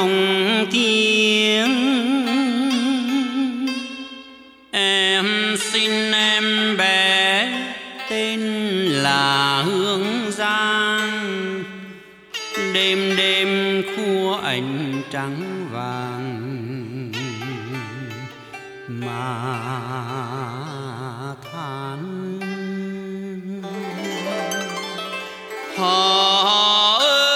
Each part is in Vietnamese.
lòng thiêng. Em xin em bé tên là Hương Giang, đêm đêm khua ánh trắng vàng mà than. Họ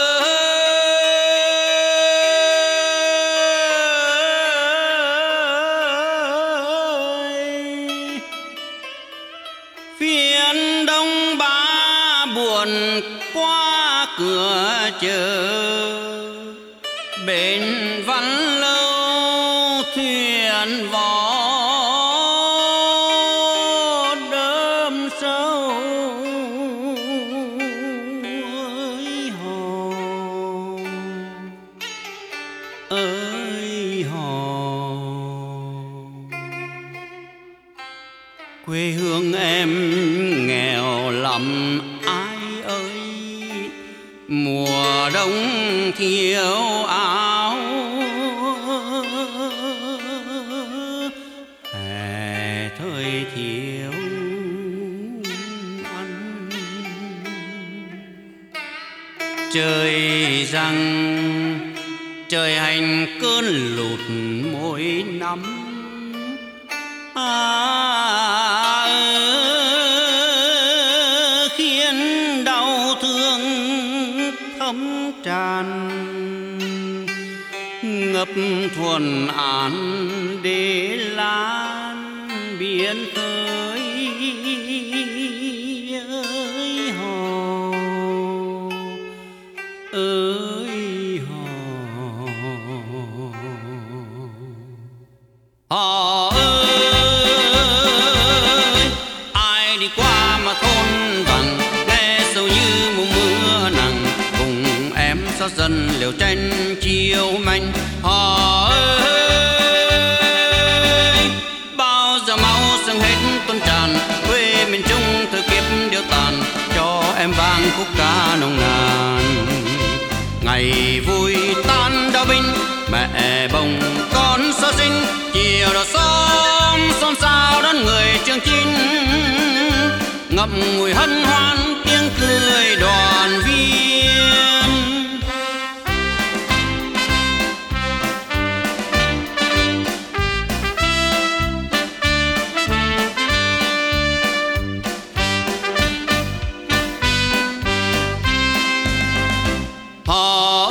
ơi, phiên đông ba buồn qua cửa chợ, bên văn lâu thuyền võ đơm sâu. Ơi hò, ơi hò, quê hương em nghèo lắm ai ơi, mùa đông thiếu áo, hè thời thiếu ăn. Trời rằng trời hành cơn lụt mỗi năm, khiến đau thương thấm tràn, ngập thuần án để lan biển khơi. Ơi hò, ơi hò, hò ơi, ai đi qua mà thôn vắng nghe sầu như mùa mưa nặng, cùng em xót dần liều tranh chiều manh. Hò ơi, bao giờ máu dâng hết tuôn tràn, quê miền Trung thời kiếp điêu tàn, cho em vang khúc ca nồng nàn. Ngày vui tan đau binh, mẹ bồng con sơ sinh, chiều đầu xóm xôn xao đón người chương chinh, ngậm ngùi hân hoan tiếng cười đoàn viên. Họ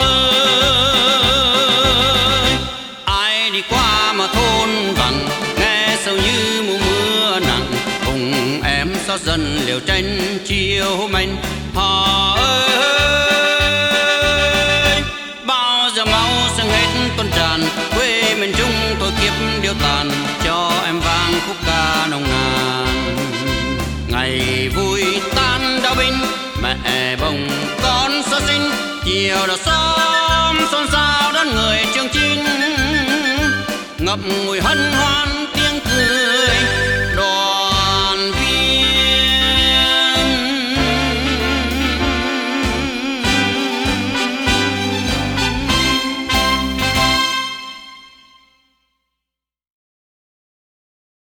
ơi, ai đi qua mà thôn vắng nghe sầu như mùa mưa nặng, cùng em xót dần liều tranh chiều manh. Họ ơi, bao giờ máu dâng hết tuôn tràn, quê miền Trung tôi kiếp điêu tàn, cho em vang khúc ca nồng nàn. Ngày vui tan đau binh, mẹ bồng con sơ sinh, chiều đầu xóm xôn xao đón người chương chinh, ngập ngùi hân hoan